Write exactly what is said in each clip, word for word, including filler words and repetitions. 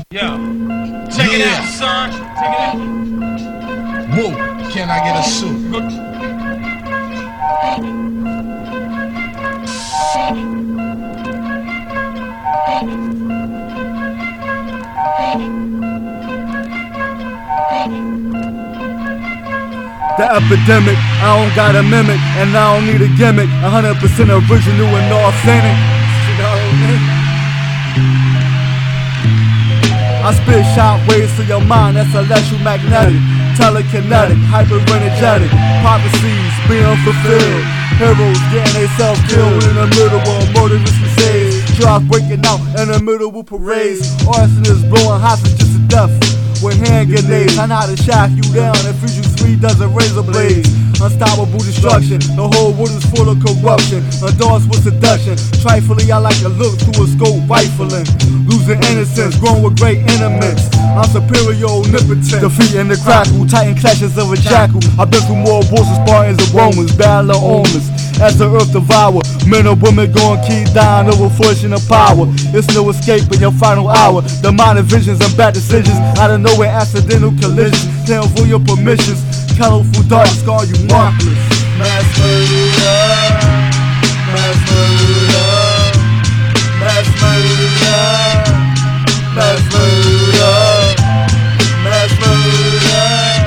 Yo, check it Yeah. out, son. Check it out. Whoa, can I get a suit? Go. The epidemic, I don't got a mimic, and I don't need a gimmick. one hundred percent original and authentic. I spit shockwaves to your mind that's electromagnetic, telekinetic, hyper-energetic. Prophecies being fulfilled. Heroes getting themselves killed in the middle of murderous crusades. Drops breaking out in the middle of parades. Arsonists blowing hostages to death with hand grenades. I know how to shock you down and freeze you three dozen razor blades. Unstoppable destruction, the whole world is full of corruption, endorsed with seduction. Trifling, I like to look through a scope rifling. Losing innocence, growing with great intimates. I'm superior, omnipotent, defeating the crackle, titan clashes of a jackal. I've been through more wars than Spartans and Romans, battle of omens. As the earth devour, men and women gon' keep dying over fortune and power. It's no escape in your final hour. Demonic visions and bad decisions, out of nowhere accidental collisions. Can't avoid your permissions. Colorful dark scar you marvelous. Mass murder, mass murder, mass murder, mass murder, mass murder,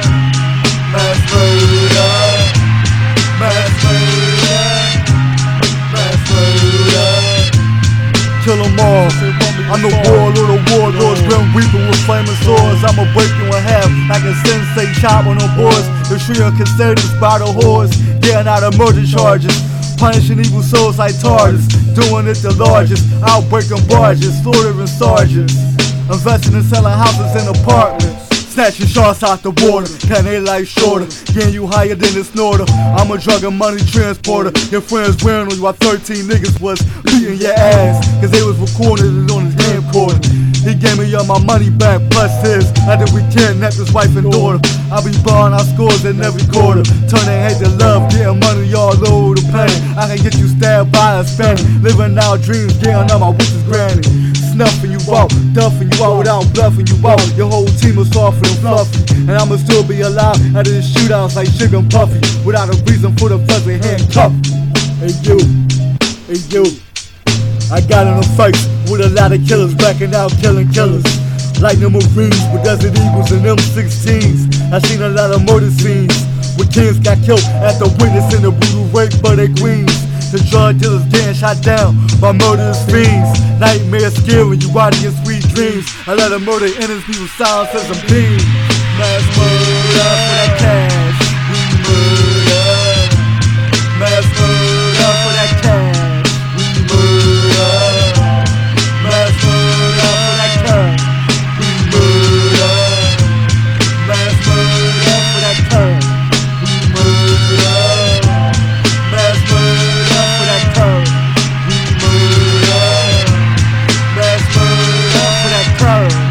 mass murder, mass murder, mass murder. Kill 'em all. I'm the warlord of warlords, grim reaper with flaming swords. I'ma break you in half like a sensei chop on the boards. The trio considered by the hordes, getting out of murder charges, punishing evil souls like Tartars, doing it the largest, outbreaking barges, slaughtering sergeants, investing in selling houses and apartments. Snatching sharks out the water, cutting their life shorter, getting you higher than a snorter. I'm a drug and money transporter. Your friends wearing on you while thirteen niggas was beating your ass, cause they was recording it on his camcorder. He gave me all my money back, plus his, after we kidnapped his wife and daughter. I be barring our scores in every quarter, turning hate to love, getting money all over the planet. I can get you stabbed by a Spanish, living out dreams, getting all my wishes granted. Snuffing you out, duffing you out without bluffing you out. Your whole team is soft and fluffy, and I'ma still be alive after the shootouts like Sugar and Puffy, without a reason for the fuzzy handcuff. Hey you, hey you, I got in a fight with a lot of killers, backing out killing killers. Like the Marines with Desert Eagles and M sixteens. I seen a lot of murder scenes where kings got killed after witnessing the brutal rape of their queens. The drug dealers getting shot down by murderous fiends. Nightmares scaring you out of your sweet dreams. I let them murder innocent people silence as a beam. Mass murder for that cash. We murder. Mass murder for that cash. We murder. Mass murder for that cash. We murder. Mass murder for that cash. We murder. Mass murder for that cash. We murder. Mass murder for that cash.